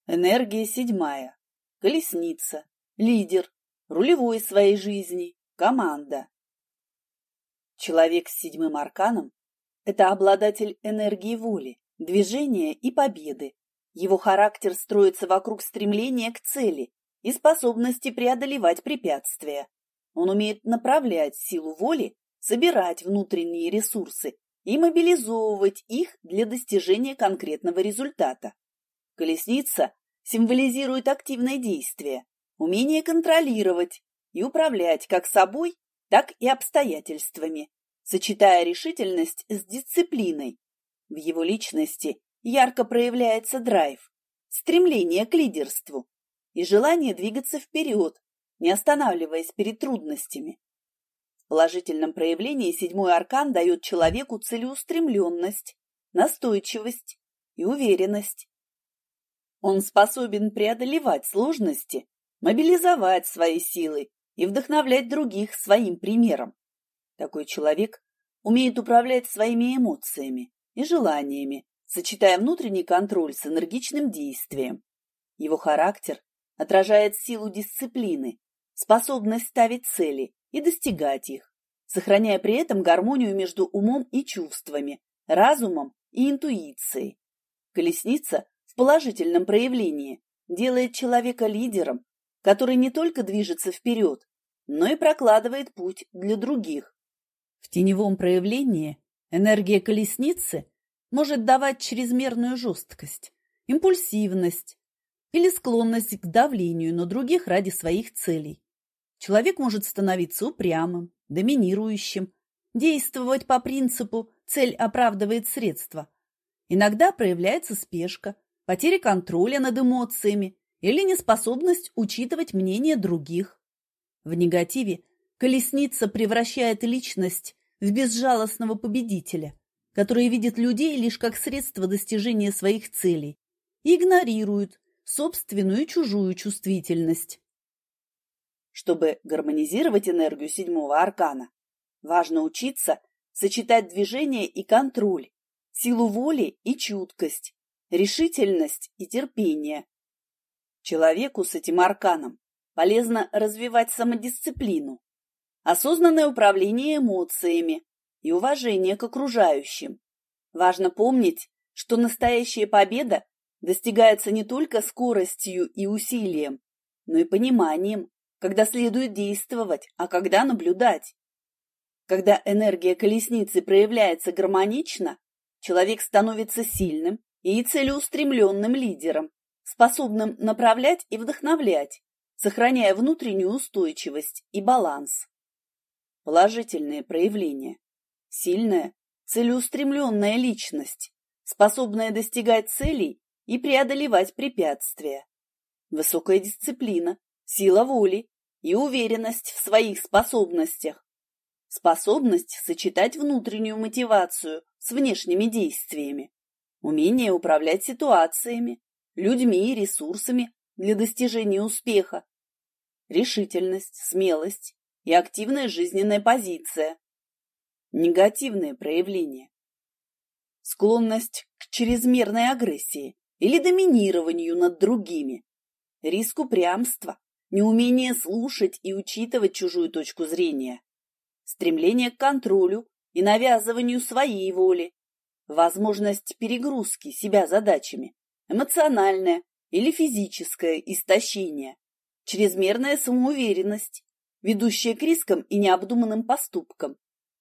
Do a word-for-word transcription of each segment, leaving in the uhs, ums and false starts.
Энергия седьмая. Колесница. Лидер. Рулевой своей жизни. Команда. Человек с седьмым арканом – это обладатель энергии воли, движения и победы. Его характер строится вокруг стремления к цели и способности преодолевать препятствия. Он умеет направлять силу воли, собирать внутренние ресурсы и мобилизовывать их для достижения конкретного результата. Колесница символизирует активное действие, умение контролировать и управлять как собой, так и обстоятельствами, сочетая решительность с дисциплиной. В его личности ярко проявляется драйв, стремление к лидерству и желание двигаться вперед, не останавливаясь перед трудностями. В положительном проявлении седьмой аркан дает человеку целеустремленность, настойчивость и уверенность. Он способен преодолевать сложности, мобилизовать свои силы и вдохновлять других своим примером. Такой человек умеет управлять своими эмоциями и желаниями, сочетая внутренний контроль с энергичным действием. Его характер отражает силу дисциплины, способность ставить цели и достигать их, сохраняя при этом гармонию между умом и чувствами, разумом и интуицией. Колесница в положительном проявлении делает человека лидером, который не только движется вперед, но и прокладывает путь для других. В теневом проявлении энергия колесницы может давать чрезмерную жесткость, импульсивность или склонность к давлению на других ради своих целей. Человек может становиться упрямым, доминирующим, действовать по принципу «цель оправдывает средства». Иногда проявляется спешка, потеря контроля над эмоциями или неспособность учитывать мнение других. В негативе колесница превращает личность в безжалостного победителя, который видит людей лишь как средство достижения своих целей и игнорирует собственную и чужую чувствительность. Чтобы гармонизировать энергию седьмого аркана, важно учиться сочетать движение и контроль, силу воли и чуткость, решительность и терпение. Человеку с этим арканом полезно развивать самодисциплину, осознанное управление эмоциями и уважение к окружающим. Важно помнить, что настоящая победа достигается не только скоростью и усилием, но и пониманием, когда следует действовать, а когда наблюдать. Когда энергия колесницы проявляется гармонично, человек становится сильным и целеустремленным лидером, способным направлять и вдохновлять, сохраняя внутреннюю устойчивость и баланс. Положительные проявления. Сильная, целеустремленная личность, способная достигать целей и преодолевать препятствия. Высокая дисциплина, сила воли и уверенность в своих способностях. Способность сочетать внутреннюю мотивацию с внешними действиями. Умение управлять ситуациями, людьми и ресурсами для достижения успеха. Решительность, смелость и активная жизненная позиция. Негативные проявления. Склонность к чрезмерной агрессии или доминированию над другими. Риск упрямства, неумение слушать и учитывать чужую точку зрения. Стремление к контролю и навязыванию своей воли. Возможность перегрузки себя задачами. Эмоциональное или физическое истощение. Чрезмерная самоуверенность, ведущая к рискам и необдуманным поступкам.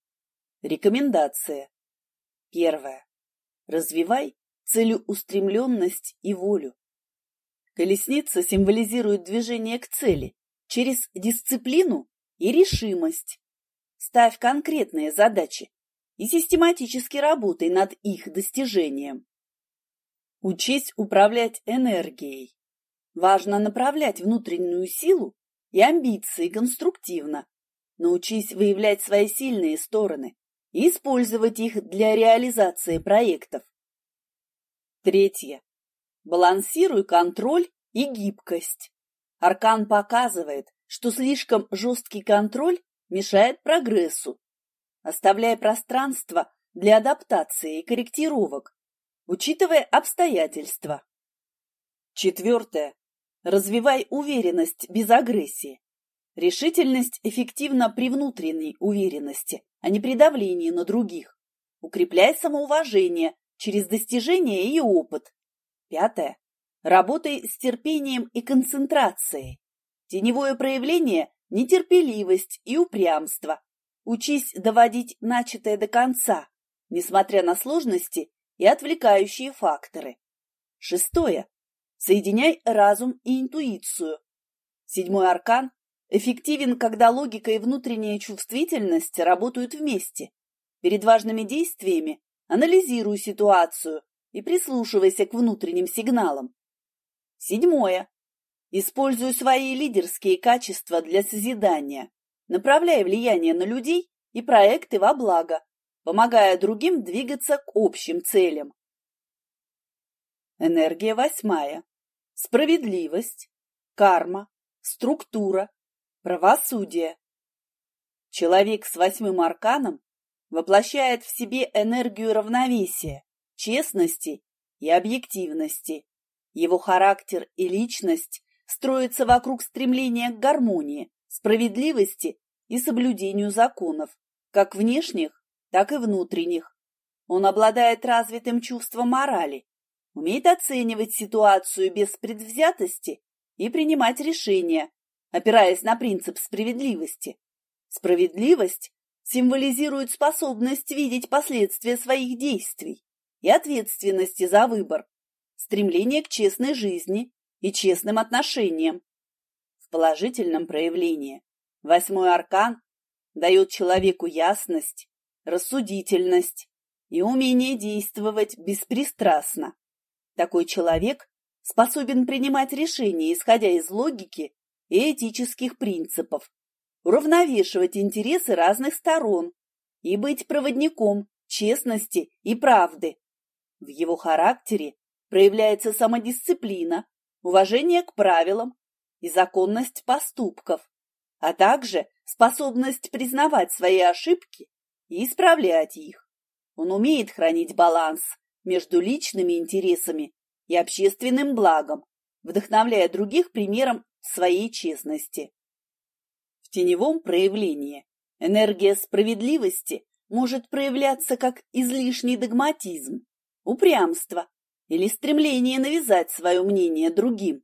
Рекомендация. Первое. Развивай целеустремленность и волю. Колесница символизирует движение к цели через дисциплину и решимость. Ставь конкретные задачи и систематически работай над их достижением. Учись управлять энергией. Важно направлять внутреннюю силу и амбиции конструктивно. Научись выявлять свои сильные стороны и использовать их для реализации проектов. Третье. Балансируй контроль и гибкость. Аркан показывает, что слишком жесткий контроль мешает прогрессу. Оставляй пространство для адаптации и корректировок, учитывая обстоятельства. Четвертое. Развивай уверенность без агрессии. Решительность эффективна при внутренней уверенности, а не при давлении на других. Укрепляй самоуважение через достижения и опыт. Пятое. Работай с терпением и концентрацией. Теневое проявление – нетерпеливость и упрямство. Учись доводить начатое до конца, несмотря на сложности и отвлекающие факторы. Шестое. Соединяй разум и интуицию. Седьмой аркан эффективен, когда логика и внутренняя чувствительность работают вместе. Перед важными действиями анализируй ситуацию и прислушивайся к внутренним сигналам. Седьмое. Используй свои лидерские качества для созидания. Направляй влияние на людей и проекты во благо, помогая другим двигаться к общим целям. Энергия восьмая. Справедливость, карма, структура, правосудие. Человек с восьмым арканом воплощает в себе энергию равновесия, честности и объективности. Его характер и личность строятся вокруг стремления к гармонии, справедливости и соблюдению законов, как внешних, так и внутренних. Он обладает развитым чувством морали, умеет оценивать ситуацию без предвзятости и принимать решения, опираясь на принцип справедливости. Справедливость символизирует способность видеть последствия своих действий и ответственности за выбор, стремление к честной жизни и честным отношениям. В положительном проявлении восьмой аркан дает человеку ясность, рассудительность и умение действовать беспристрастно. Такой человек способен принимать решения, исходя из логики и этических принципов, уравновешивать интересы разных сторон и быть проводником честности и правды. В его характере проявляется самодисциплина, уважение к правилам и законность поступков, а также способность признавать свои ошибки и исправлять их. Он умеет хранить баланс между личными интересами и общественным благом, вдохновляя других примером своей честности. В теневом проявлении энергия справедливости может проявляться как излишний догматизм, упрямство или стремление навязать свое мнение другим.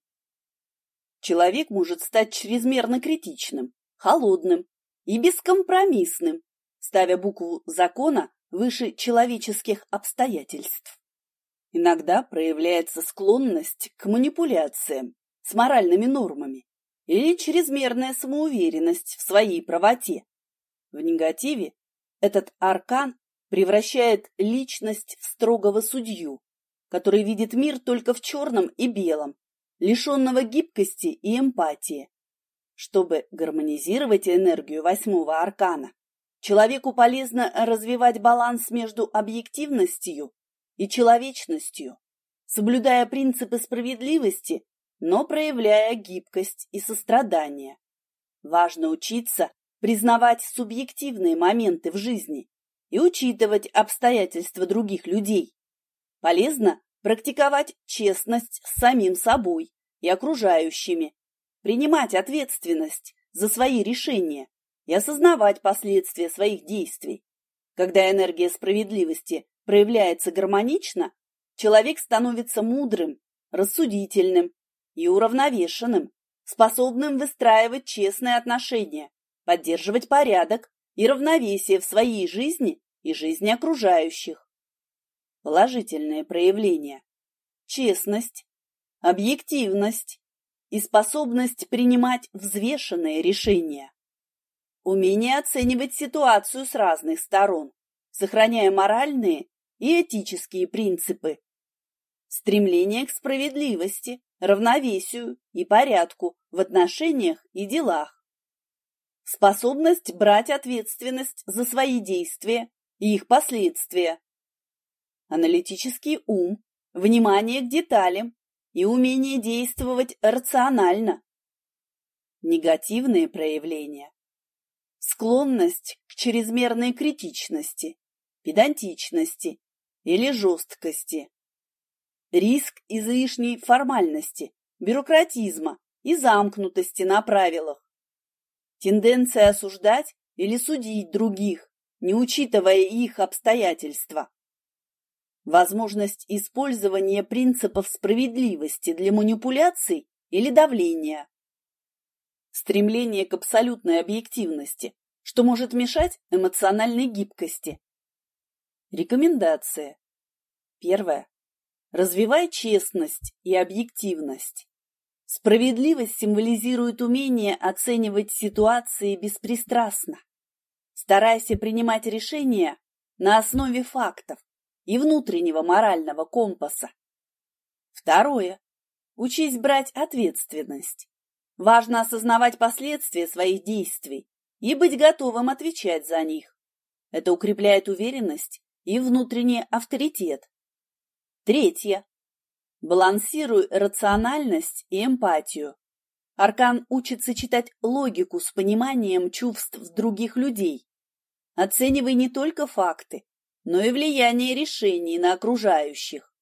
Человек может стать чрезмерно критичным, холодным и бескомпромиссным, ставя букву закона выше человеческих обстоятельств. Иногда проявляется склонность к манипуляциям с моральными нормами или чрезмерная самоуверенность в своей правоте. В негативе этот аркан превращает личность в строгого судью, который видит мир только в черном и белом, лишенного гибкости и эмпатии. Чтобы гармонизировать энергию восьмого аркана, человеку полезно развивать баланс между объективностью и человечностью, соблюдая принципы справедливости, но проявляя гибкость и сострадание. Важно учиться признавать субъективные моменты в жизни и учитывать обстоятельства других людей. Полезно практиковать честность с самим собой и окружающими, принимать ответственность за свои решения и осознавать последствия своих действий. Когда энергия справедливости проявляется гармонично, человек становится мудрым, рассудительным и уравновешенным, способным выстраивать честные отношения, поддерживать порядок и равновесие в своей жизни и жизни окружающих. Положительные проявления: честность, объективность и способность принимать взвешенные решения. Умение оценивать ситуацию с разных сторон, сохраняя моральные и этические принципы. Стремление к справедливости, равновесию и порядку в отношениях и делах. Способность брать ответственность за свои действия и их последствия. Аналитический ум, внимание к деталям и умение действовать рационально. Негативные проявления: склонность к чрезмерной критичности, педантичности или жесткости. риск излишней формальности, бюрократизма и замкнутости на правилах. Тенденция осуждать или судить других, не учитывая их обстоятельства. Возможность использования принципов справедливости для манипуляций или давления. Стремление к абсолютной объективности, что может мешать эмоциональной гибкости. Рекомендация. Первое. Развивай честность и объективность. Справедливость символизирует умение оценивать ситуации беспристрастно. Старайся принимать решения на основе фактов и внутреннего морального компаса. Второе. Учись брать ответственность. Важно осознавать последствия своих действий и быть готовым отвечать за них. Это укрепляет уверенность и внутренний авторитет. Третье. Балансируй рациональность и эмпатию. Аркан учится читать логику с пониманием чувств других людей. Оценивай не только факты, но и влияние решений на окружающих.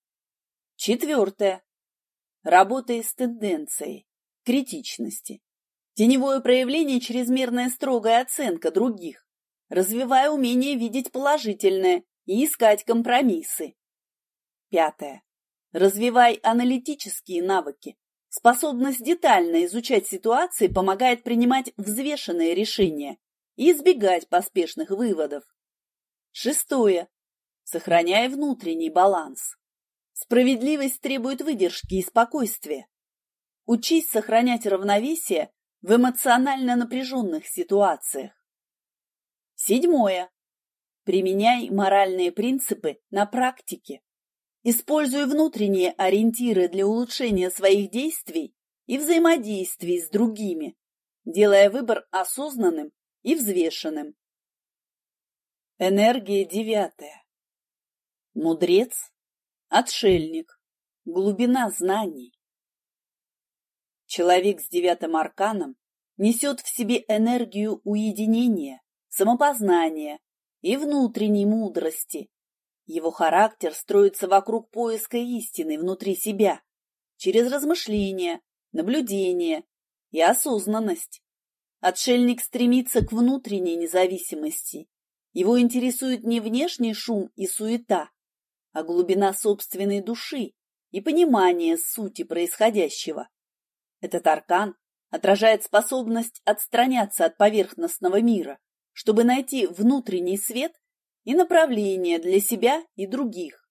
Четвертое. Работай с тенденцией, критичности. Теневое проявление – чрезмерная строгая оценка других, развивая умение видеть положительное и искать компромиссы. Пятое. Развивай аналитические навыки. Способность детально изучать ситуации помогает принимать взвешенные решения и избегать поспешных выводов. Шестое. Сохраняй внутренний баланс. Справедливость требует выдержки и спокойствия. Учись сохранять равновесие в эмоционально напряженных ситуациях. Седьмое. Применяй моральные принципы на практике. Используй внутренние ориентиры для улучшения своих действий и взаимодействий с другими, делая выбор осознанным и взвешенным. Энергия девятая. Мудрец, отшельник, глубина знаний. Человек с девятым арканом несет в себе энергию уединения, самопознания и внутренней мудрости. Его характер строится вокруг поиска истины внутри себя, через размышления, наблюдение и осознанность. Отшельник стремится к внутренней независимости. Его интересует не внешний шум и суета, а глубина собственной души и понимание сути происходящего. Этот аркан отражает способность отстраняться от поверхностного мира, чтобы найти внутренний свет и направление для себя и других.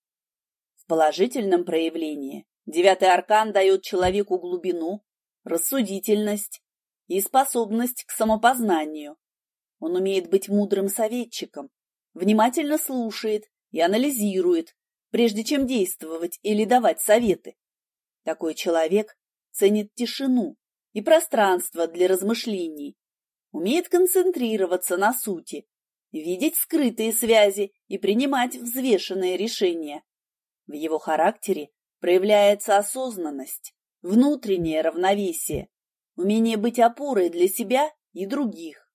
В положительном проявлении девятый аркан дает человеку глубину, рассудительность и способность к самопознанию. Он умеет быть мудрым советчиком, внимательно слушает и анализирует, прежде чем действовать или давать советы. Такой человек ценит тишину и пространство для размышлений, умеет концентрироваться на сути, видеть скрытые связи и принимать взвешенные решения. В его характере проявляется осознанность, внутреннее равновесие, умение быть опорой для себя и других.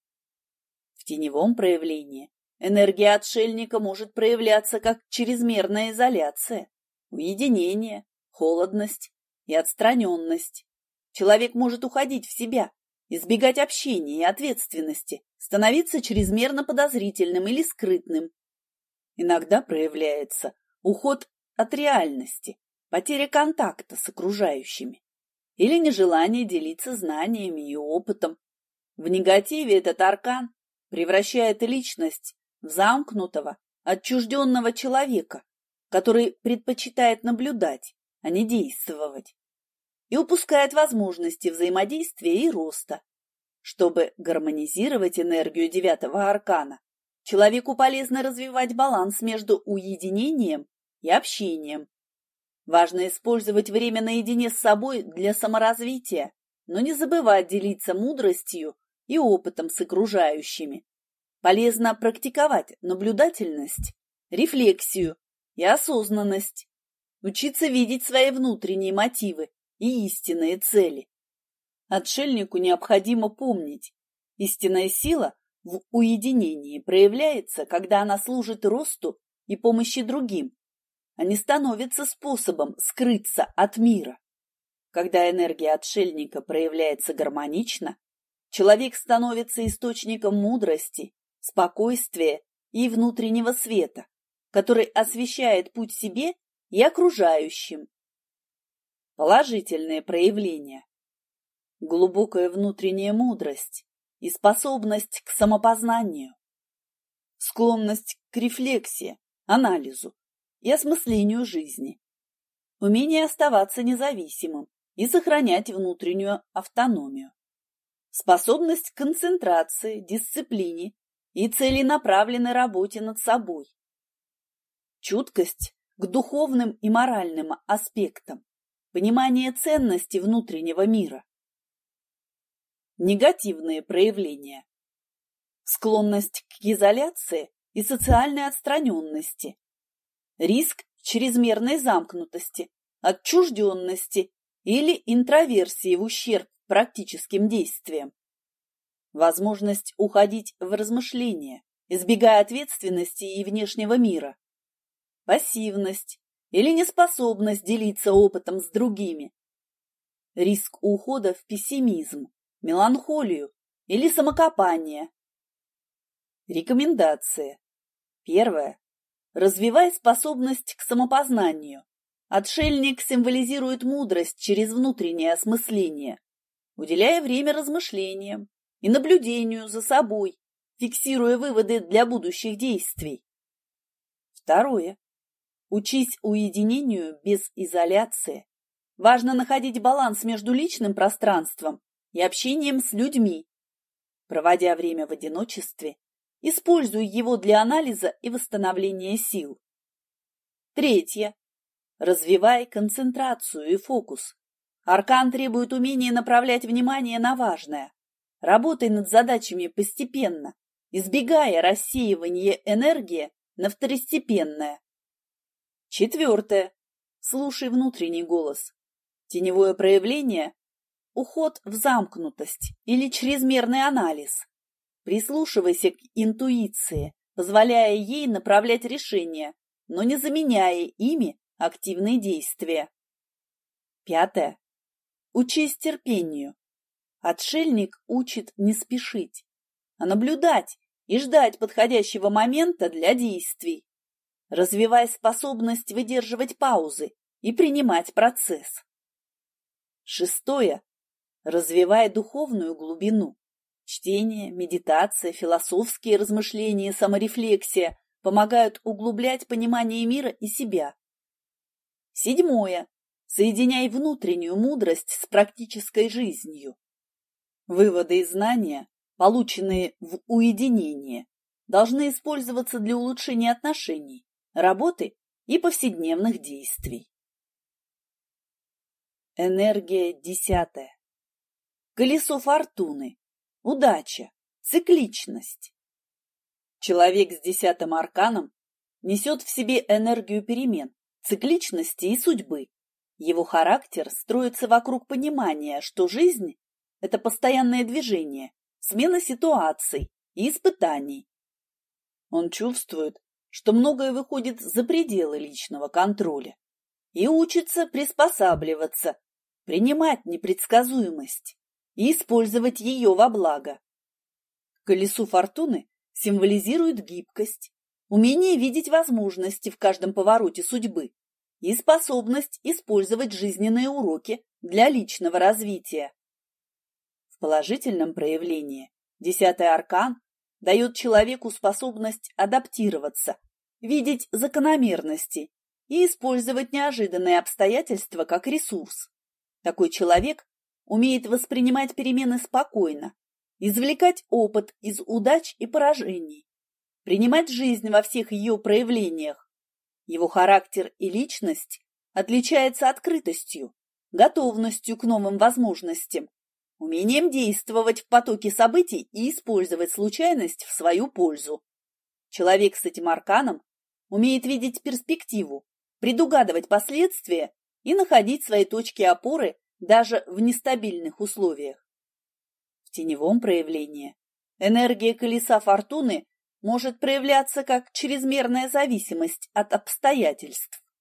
В теневом проявлении энергия отшельника может проявляться как чрезмерная изоляция, уединение, холодность и отстраненность. Человек может уходить в себя, избегать общения и ответственности, становиться чрезмерно подозрительным или скрытным. Иногда проявляется уход от реальности, потеря контакта с окружающими или нежелание делиться знаниями и опытом. В негативе этот аркан превращает личность в замкнутого, отчужденного человека, который предпочитает наблюдать, а не действовать, и упускает возможности взаимодействия и роста. Чтобы гармонизировать энергию девятого аркана, человеку полезно развивать баланс между уединением и общением. Важно использовать время наедине с собой для саморазвития, но не забывать делиться мудростью и опытом с окружающими. Полезно практиковать наблюдательность, рефлексию и осознанность, учиться видеть свои внутренние мотивы и истинные цели. Отшельнику необходимо помнить, истинная сила в уединении проявляется, когда она служит росту и помощи другим, они становятся способом скрыться от мира. Когда энергия отшельника проявляется гармонично, человек становится источником мудрости, спокойствия и внутреннего света, который освещает путь себе и окружающим. Положительные проявления. Глубокая внутренняя мудрость и способность к самопознанию. Склонность к рефлексии, анализу и осмыслению жизни. Умение оставаться независимым и сохранять внутреннюю автономию. Способность к концентрации, дисциплине и целенаправленной работе над собой. Чуткость к духовным и моральным аспектам, понимание ценности внутреннего мира. Негативные проявления. Склонность к изоляции и социальной отстраненности. Риск чрезмерной замкнутости, отчужденности или интроверсии в ущерб практическим действиям. Возможность уходить в размышления, избегая ответственности и внешнего мира. Пассивность или неспособность делиться опытом с другими. Риск ухода в пессимизм, меланхолию или самокопание. Рекомендации. Первое. Развивай способность к самопознанию. Отшельник символизирует мудрость через внутреннее осмысление, уделяя время размышлениям и наблюдению за собой, фиксируя выводы для будущих действий. Второе. Учись уединению без изоляции. Важно находить баланс между личным пространством и общением с людьми. Проводя время в одиночестве, используй его для анализа и восстановления сил. Третье. Развивай концентрацию и фокус. Аркан требует умения направлять внимание на важное. Работай над задачами постепенно, избегая рассеивания энергии на второстепенное. Четвертое. Слушай внутренний голос. Теневое проявление – уход в замкнутость или чрезмерный анализ. Прислушивайся к интуиции, позволяя ей направлять решения, но не заменяя ими активные действия. Пятое. Учись терпению. Отшельник учит не спешить, а наблюдать и ждать подходящего момента для действий. Развивай способность выдерживать паузы и принимать процесс. Шестое. Развивай духовную глубину. Чтение, медитация, философские размышления и саморефлексия помогают углублять понимание мира и себя. Седьмое. Соединяй внутреннюю мудрость с практической жизнью. Выводы и знания, полученные в уединении, должны использоваться для улучшения отношений, работы и повседневных действий. Энергия десятая. Колесо фортуны. Удача. Цикличность. Человек с десятым арканом несет в себе энергию перемен, цикличности и судьбы. Его характер строится вокруг понимания, что жизнь – это постоянное движение, смена ситуаций и испытаний. Он чувствует, что многое выходит за пределы личного контроля и учится приспосабливаться, принимать непредсказуемость и использовать ее во благо. Колесо фортуны символизирует гибкость, умение видеть возможности в каждом повороте судьбы и способность использовать жизненные уроки для личного развития. В положительном проявлении десятый аркан дает человеку способность адаптироваться, видеть закономерности и использовать неожиданные обстоятельства как ресурс. Такой человек умеет воспринимать перемены спокойно, извлекать опыт из удач и поражений, принимать жизнь во всех ее проявлениях. Его характер и личность отличаются открытостью, готовностью к новым возможностям, умением действовать в потоке событий и использовать случайность в свою пользу. Человек с этим арканом умеет видеть перспективу, предугадывать последствия и находить свои точки опоры даже в нестабильных условиях. В теневом проявлении энергия колеса фортуны может проявляться как чрезмерная зависимость от обстоятельств,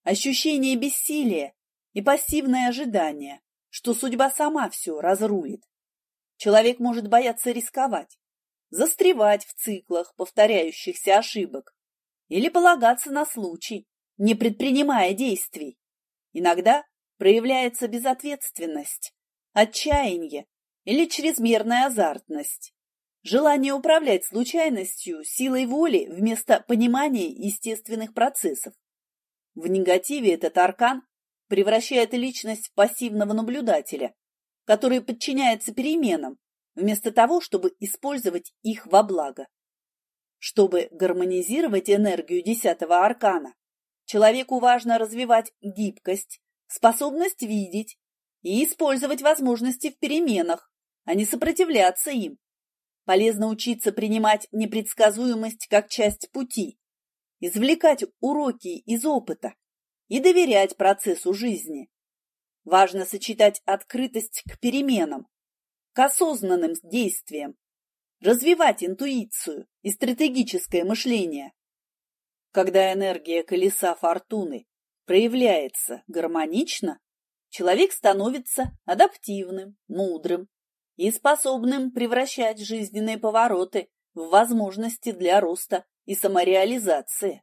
ощущение бессилия и пассивное ожидание, что судьба сама все разрулит. Человек может бояться рисковать, застревать в циклах повторяющихся ошибок или полагаться на случай, не предпринимая действий. Иногда проявляется безответственность, отчаяние или чрезмерная азартность, желание управлять случайностью силой воли вместо понимания естественных процессов. В негативе этот аркан превращает личность в пассивного наблюдателя, который подчиняется переменам, вместо того, чтобы использовать их во благо. Чтобы гармонизировать энергию десятого аркана, человеку важно развивать гибкость, способность видеть и использовать возможности в переменах, а не сопротивляться им. Полезно учиться принимать непредсказуемость как часть пути, извлекать уроки из опыта и доверять процессу жизни. Важно сочетать открытость к переменам, к осознанным действиям, развивать интуицию и стратегическое мышление. Когда энергия колеса фортуны проявляется гармонично, человек становится адаптивным, мудрым и способным превращать жизненные повороты в возможности для роста и самореализации.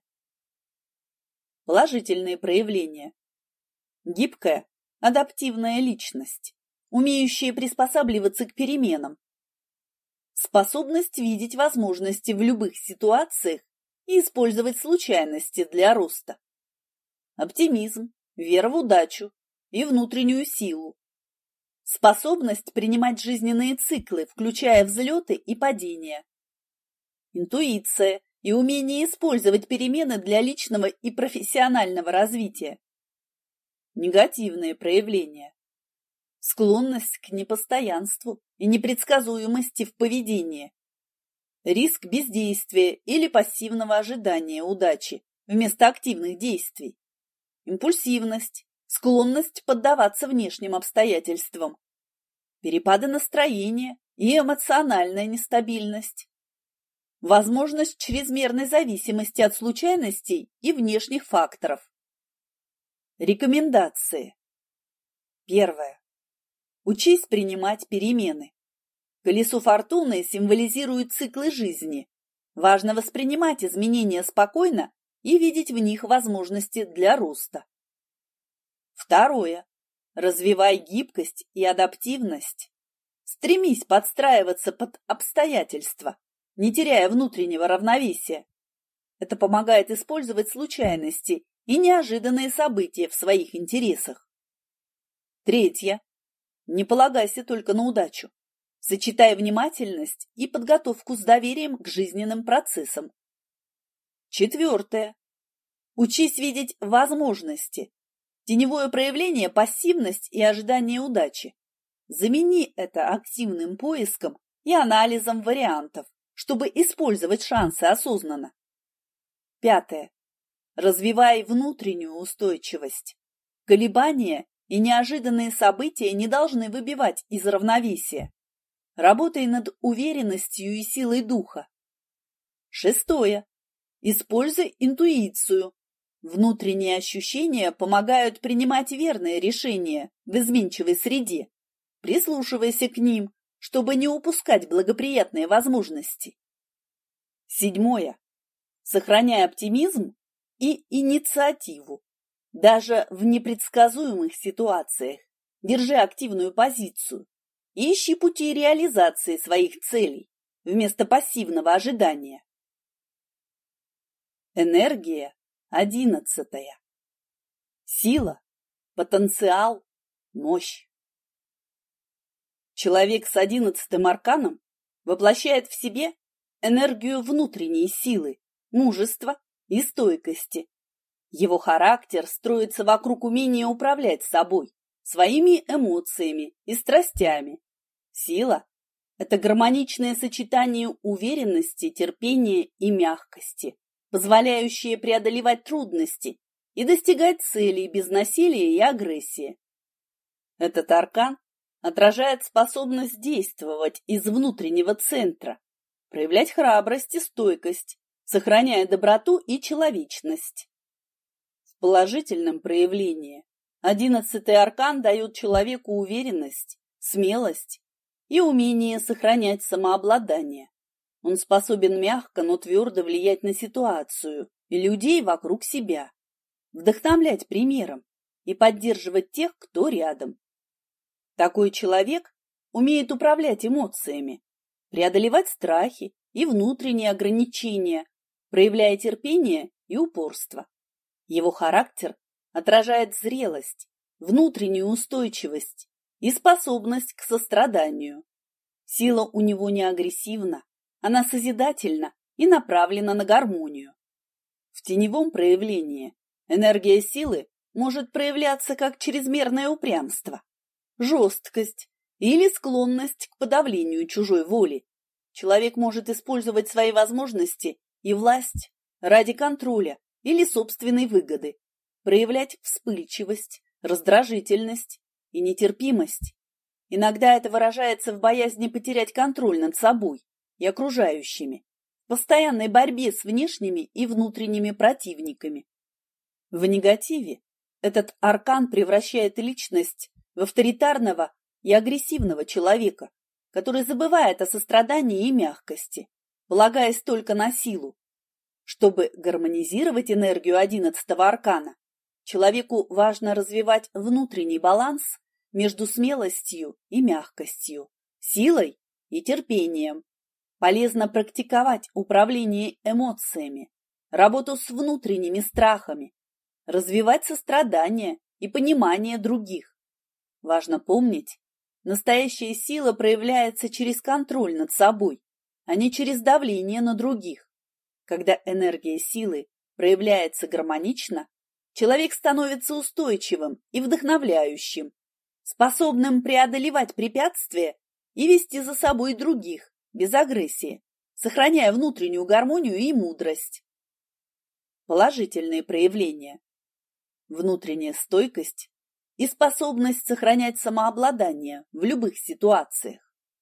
Положительные проявления. Гибкая, адаптивная личность, умеющая приспосабливаться к переменам. Способность видеть возможности в любых ситуациях и использовать случайности для роста. Оптимизм, вера в удачу и внутреннюю силу. Способность принимать жизненные циклы, включая взлеты и падения. Интуиция и умение использовать перемены для личного и профессионального развития. Негативные проявления. Склонность к непостоянству и непредсказуемости в поведении. Риск бездействия или пассивного ожидания удачи вместо активных действий. Импульсивность, склонность поддаваться внешним обстоятельствам. Перепады настроения и эмоциональная нестабильность. Возможность чрезмерной зависимости от случайностей и внешних факторов. Рекомендации. Первое. Учись принимать перемены. Колесо фортуны символизирует циклы жизни. Важно воспринимать изменения спокойно и видеть в них возможности для роста. Второе. Развивай гибкость и адаптивность. Стремись подстраиваться под обстоятельства, не теряя внутреннего равновесия. Это помогает использовать случайности и неожиданные события в своих интересах. Третье. Не полагайся только на удачу. Сочетай внимательность и подготовку с доверием к жизненным процессам. Четвертое. Учись видеть возможности. Теневое проявление – пассивность и ожидание удачи. Замени это активным поиском и анализом вариантов, чтобы использовать шансы осознанно. Пятое. Развивай внутреннюю устойчивость. Колебания и неожиданные события не должны выбивать из равновесия. Работай над уверенностью и силой духа. Шестое. Используй интуицию. Внутренние ощущения помогают принимать верные решения в изменчивой среде. Прислушивайся к ним, чтобы не упускать благоприятные возможности. Седьмое. Сохраняй оптимизм и инициативу. Даже в непредсказуемых ситуациях держи активную позицию и ищи пути реализации своих целей вместо пассивного ожидания. Энергия одиннадцатая. Сила, потенциал, мощь. Человек с одиннадцатым арканом воплощает в себе энергию внутренней силы, мужества и стойкости. Его характер строится вокруг умения управлять собой, своими эмоциями и страстями. Сила – это гармоничное сочетание уверенности, терпения и мягкости, позволяющее преодолевать трудности и достигать целей без насилия и агрессии. Этот аркан отражает способность действовать из внутреннего центра, проявлять храбрость и стойкость, сохраняя доброту и человечность. В положительном проявлении одиннадцатый аркан дает человеку уверенность, смелость и умение сохранять самообладание. Он способен мягко, но твердо влиять на ситуацию и людей вокруг себя, вдохновлять примером и поддерживать тех, кто рядом. Такой человек умеет управлять эмоциями, преодолевать страхи и внутренние ограничения, проявляя терпение и упорство. Его характер отражает зрелость, внутреннюю устойчивость и способность к состраданию. Сила у него не агрессивна, она созидательна и направлена на гармонию. В теневом проявлении энергия силы может проявляться как чрезмерное упрямство, жесткость или склонность к подавлению чужой воли. Человек может использовать свои возможности и власть ради контроля или собственной выгоды, проявлять вспыльчивость, раздражительность и нетерпимость. Иногда это выражается в боязни потерять контроль над собой и окружающими, в постоянной борьбе с внешними и внутренними противниками. В негативе этот аркан превращает личность в авторитарного и агрессивного человека, который забывает о сострадании и мягкости, полагаясь только на силу. Чтобы гармонизировать энергию одиннадцатого аркана, человеку важно развивать внутренний баланс между смелостью и мягкостью, силой и терпением. Полезно практиковать управление эмоциями, работу с внутренними страхами, развивать сострадание и понимание других. Важно помнить, настоящая сила проявляется через контроль над собой, а не через давление на других. Когда энергия силы проявляется гармонично, человек становится устойчивым и вдохновляющим, способным преодолевать препятствия и вести за собой других без агрессии, сохраняя внутреннюю гармонию и мудрость. Положительные проявления. Внутренняя стойкость и способность сохранять самообладание в любых ситуациях.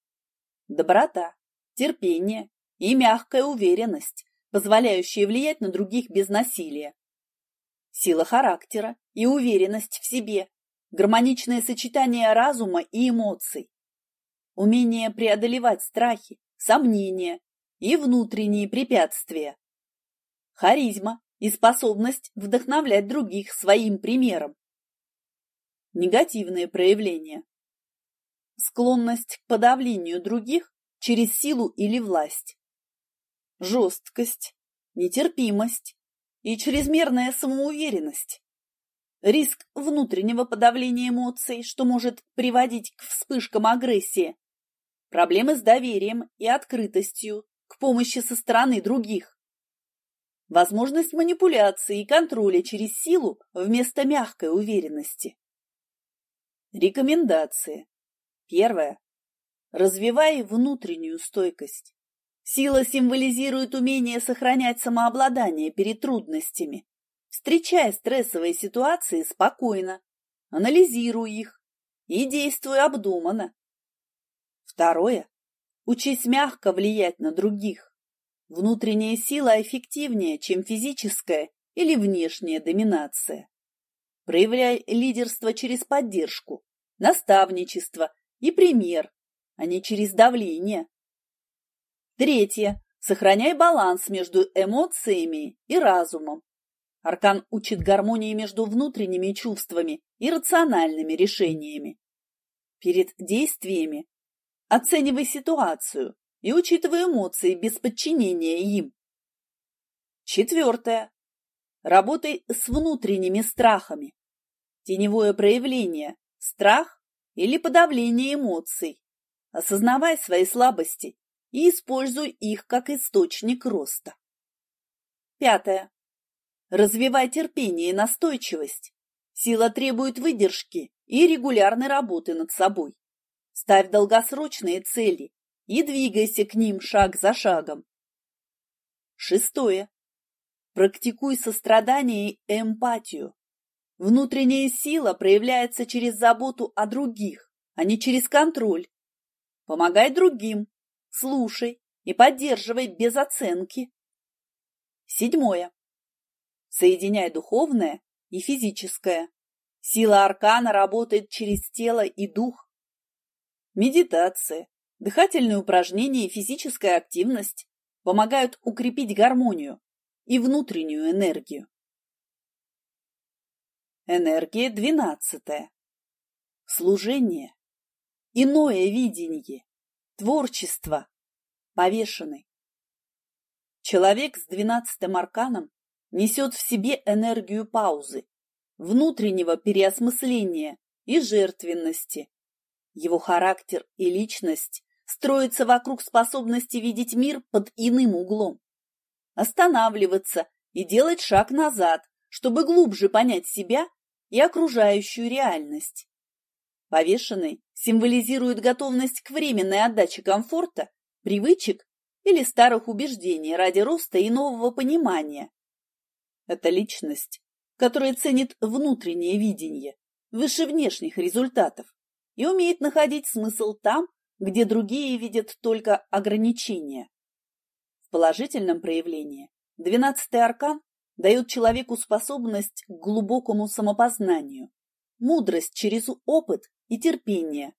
Доброта, терпение и мягкая уверенность, позволяющие влиять на других без насилия. Сила характера и уверенность в себе, гармоничное сочетание разума и эмоций, умение преодолевать страхи, сомнения и внутренние препятствия, харизма и способность вдохновлять других своим примером. Негативные проявления. Склонность к подавлению других через силу или власть. Жесткость, нетерпимость и чрезмерная самоуверенность. Риск внутреннего подавления эмоций, что может приводить к вспышкам агрессии. Проблемы с доверием и открытостью к помощи со стороны других. Возможность манипуляции и контроля через силу вместо мягкой уверенности. Рекомендации. Первое. Развивай внутреннюю стойкость. Сила символизирует умение сохранять самообладание перед трудностями. Встречай стрессовые ситуации спокойно, анализируй их и действуй обдуманно. Второе. Учись мягко влиять на других. Внутренняя сила эффективнее, чем физическая или внешняя доминация. Проявляй лидерство через поддержку, наставничество и пример, а не через давление. Третье. Сохраняй баланс между эмоциями и разумом. Аркан учит гармонии между внутренними чувствами и рациональными решениями. Перед действиями оценивай ситуацию и учитывай эмоции без подчинения им. Четвертое. Работай с внутренними страхами. Теневое проявление – страх или подавление эмоций. Осознавай свои слабости и используй их как источник роста. Пятое. Развивай терпение и настойчивость. Сила требует выдержки и регулярной работы над собой. Ставь долгосрочные цели и двигайся к ним шаг за шагом. Шестое. Практикуй сострадание и эмпатию. Внутренняя сила проявляется через заботу о других, а не через контроль. Помогай другим, слушай и поддерживай без оценки. Седьмое. Соединяй духовное и физическое. Сила аркана работает через тело и дух. Медитация, дыхательные упражнения и физическая активность помогают укрепить гармонию и внутреннюю энергию. Энергия двенадцатая. Служение, иное видение, творчество, повешенный. Человек с двенадцатым арканом несет в себе энергию паузы, внутреннего переосмысления и жертвенности. Его характер и личность строятся вокруг способности видеть мир под иным углом, останавливаться и делать шаг назад, чтобы глубже понять себя и окружающую реальность. Повешенный символизирует готовность к временной отдаче комфорта, привычек или старых убеждений ради роста и нового понимания. Это личность, которая ценит внутреннее видение, выше внешних результатов и умеет находить смысл там, где другие видят только ограничения. В положительном проявлении двенадцатый аркан дает человеку способность к глубокому самопознанию, мудрость через опыт и терпение.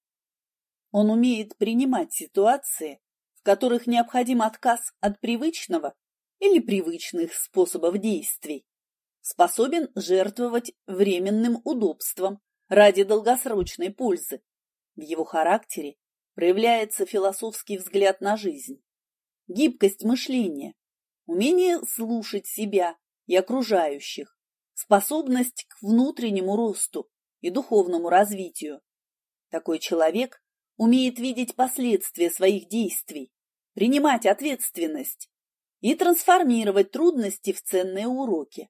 Он умеет принимать ситуации, в которых необходим отказ от привычного или привычных способов действий, способен жертвовать временным удобством ради долгосрочной пользы. В его характере проявляется философский взгляд на жизнь, гибкость мышления, умение слушать себя и окружающих, способность к внутреннему росту и духовному развитию. Такой человек умеет видеть последствия своих действий, принимать ответственность и трансформировать трудности в ценные уроки.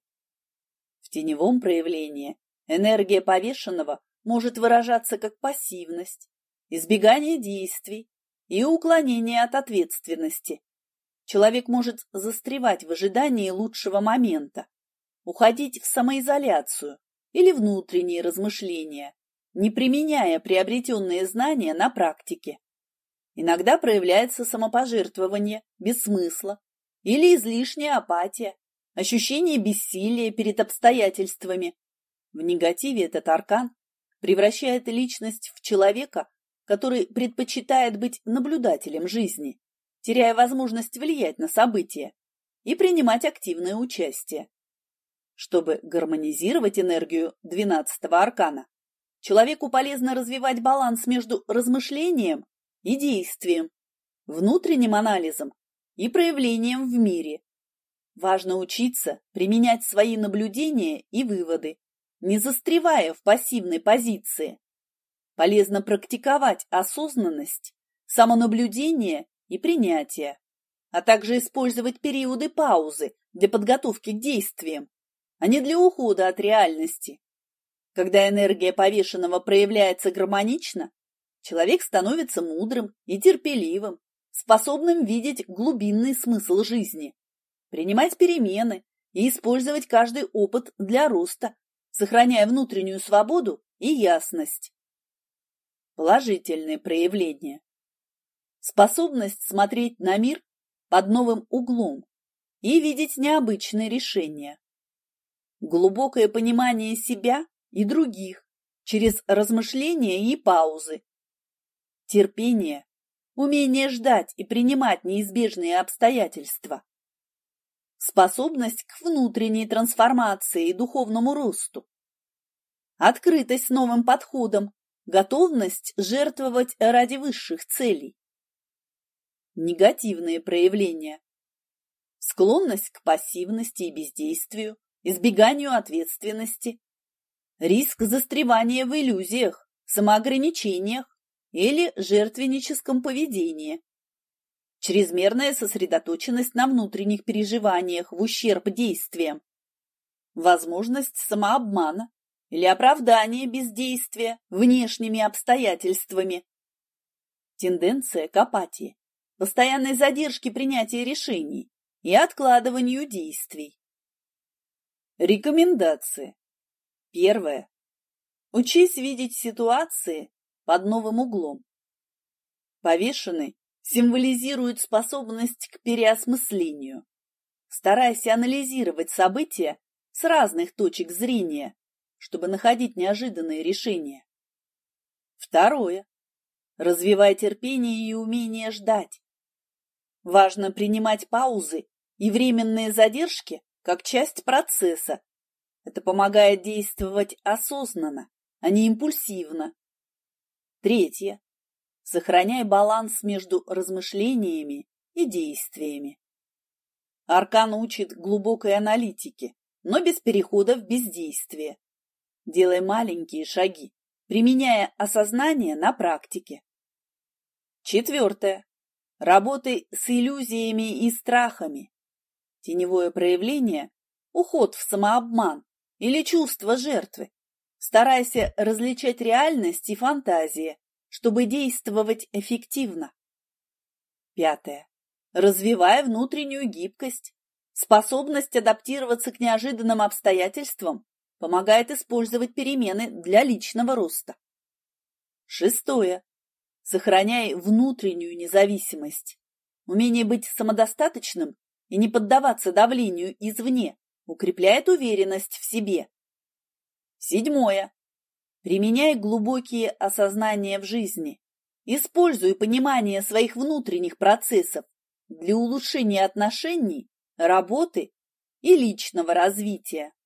В теневом проявлении энергия повешенного может выражаться как пассивность, избегание действий и уклонение от ответственности. Человек может застревать в ожидании лучшего момента, уходить в самоизоляцию или внутренние размышления, не применяя приобретенные знания на практике. Иногда проявляется самопожертвование без смысла или излишняя апатия, ощущение бессилия перед обстоятельствами. В негативе этот аркан превращает личность в человека, который предпочитает быть наблюдателем жизни, теряя возможность влиять на события и принимать активное участие. Чтобы гармонизировать энергию двенадцатого аркана, человеку полезно развивать баланс между размышлением и действием, внутренним анализом и проявлением в мире. Важно учиться применять свои наблюдения и выводы, не застревая в пассивной позиции. Полезно практиковать осознанность, самонаблюдение и принятие, а также использовать периоды паузы для подготовки к действиям, а не для ухода от реальности. Когда энергия повешенного проявляется гармонично, человек становится мудрым и терпеливым, способным видеть глубинный смысл жизни, принимать перемены и использовать каждый опыт для роста, сохраняя внутреннюю свободу и ясность. Положительные проявления. Способность смотреть на мир под новым углом и видеть необычные решения. Глубокое понимание себя и других через размышления и паузы. Терпение, умение ждать и принимать неизбежные обстоятельства. Способность к внутренней трансформации и духовному росту. Открытость новым подходам, готовность жертвовать ради высших целей. Негативные проявления. Склонность к пассивности и бездействию, избеганию ответственности, риск застревания в иллюзиях, самоограничениях или жертвенническом поведении, чрезмерная сосредоточенность на внутренних переживаниях в ущерб действиям, возможность самообмана или оправдания бездействия внешними обстоятельствами, тенденция к апатии, постоянной задержке принятия решений и откладыванию действий. Рекомендации. Первое. Учись видеть ситуации под новым углом. Повешенный символизирует способность к переосмыслению. Старайся анализировать события с разных точек зрения, чтобы находить неожиданные решения. Второе. Развивай терпение и умение ждать. Важно принимать паузы и временные задержки как часть процесса. Это помогает действовать осознанно, а не импульсивно. Третье. Сохраняй баланс между размышлениями и действиями. Аркан учит глубокой аналитике, но без перехода в бездействие. Делай маленькие шаги, применяя осознание на практике. Четвертое. Работай с иллюзиями и страхами. Теневое проявление – уход в самообман или чувство жертвы. Старайся различать реальность и фантазии, чтобы действовать эффективно. Пятое. Развивай внутреннюю гибкость. Способность адаптироваться к неожиданным обстоятельствам помогает использовать перемены для личного роста. Шестое. Сохраняй внутреннюю независимость. Умение быть самодостаточным и не поддаваться давлению извне укрепляет уверенность в себе. Седьмое. Применяй глубокие осознания в жизни. Используй понимание своих внутренних процессов для улучшения отношений, работы и личного развития.